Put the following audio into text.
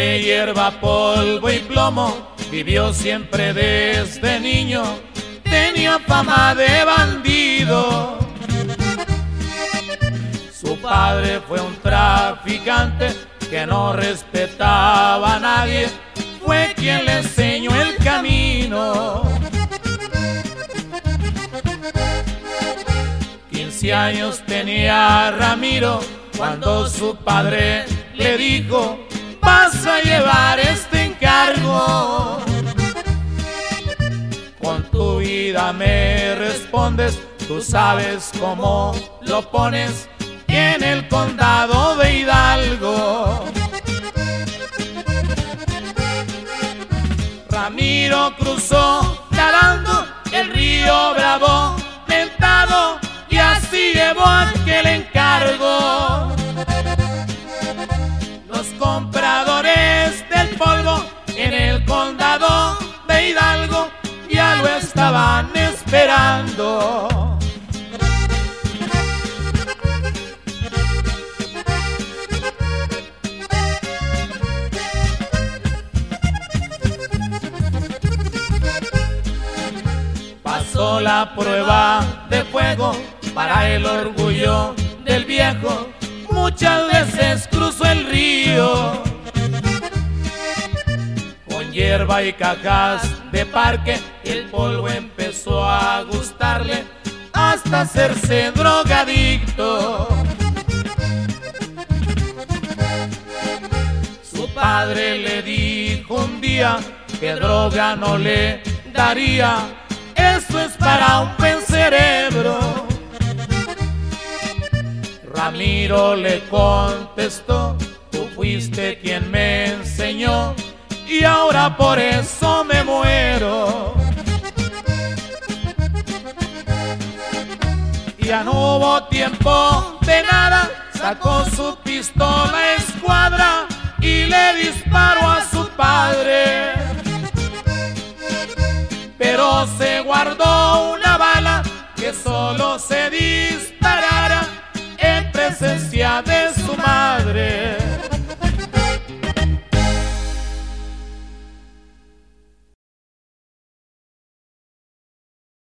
Entre hierba, polvo y plomo vivió siempre desde niño. Tenía fama de bandido. Su padre fue un traficante que no respetaba a nadie. Fue quien le enseñó el camino. 15 años tenía Ramiro cuando su padre le dijo: vas a llevar este encargo. Con tu vida me respondes, tú sabes cómo lo pones en el condado de Hidalgo. Ramiro cruzó nadando el río Bravo, mentado, y así llevó aquel encargo. Los compradores del polvo en el condado de Hidalgo ya lo estaban esperando. Pasó la prueba de fuego para el orgullo del viejo. Muchas veces cruzó el río con hierba y cajas de parque. El polvo empezó a gustarle hasta hacerse drogadicto. Su padre le dijo un día que droga no le daría. Eso es para un buen cerebro. Ramiro le contestó: tú fuiste quien me enseñó y ahora por eso me muero. Ya no hubo tiempo de nada, sacó su pistola escuadra y le disparó a su padre. Pero se guardó una bala que solo se disparara en presencia de su madre.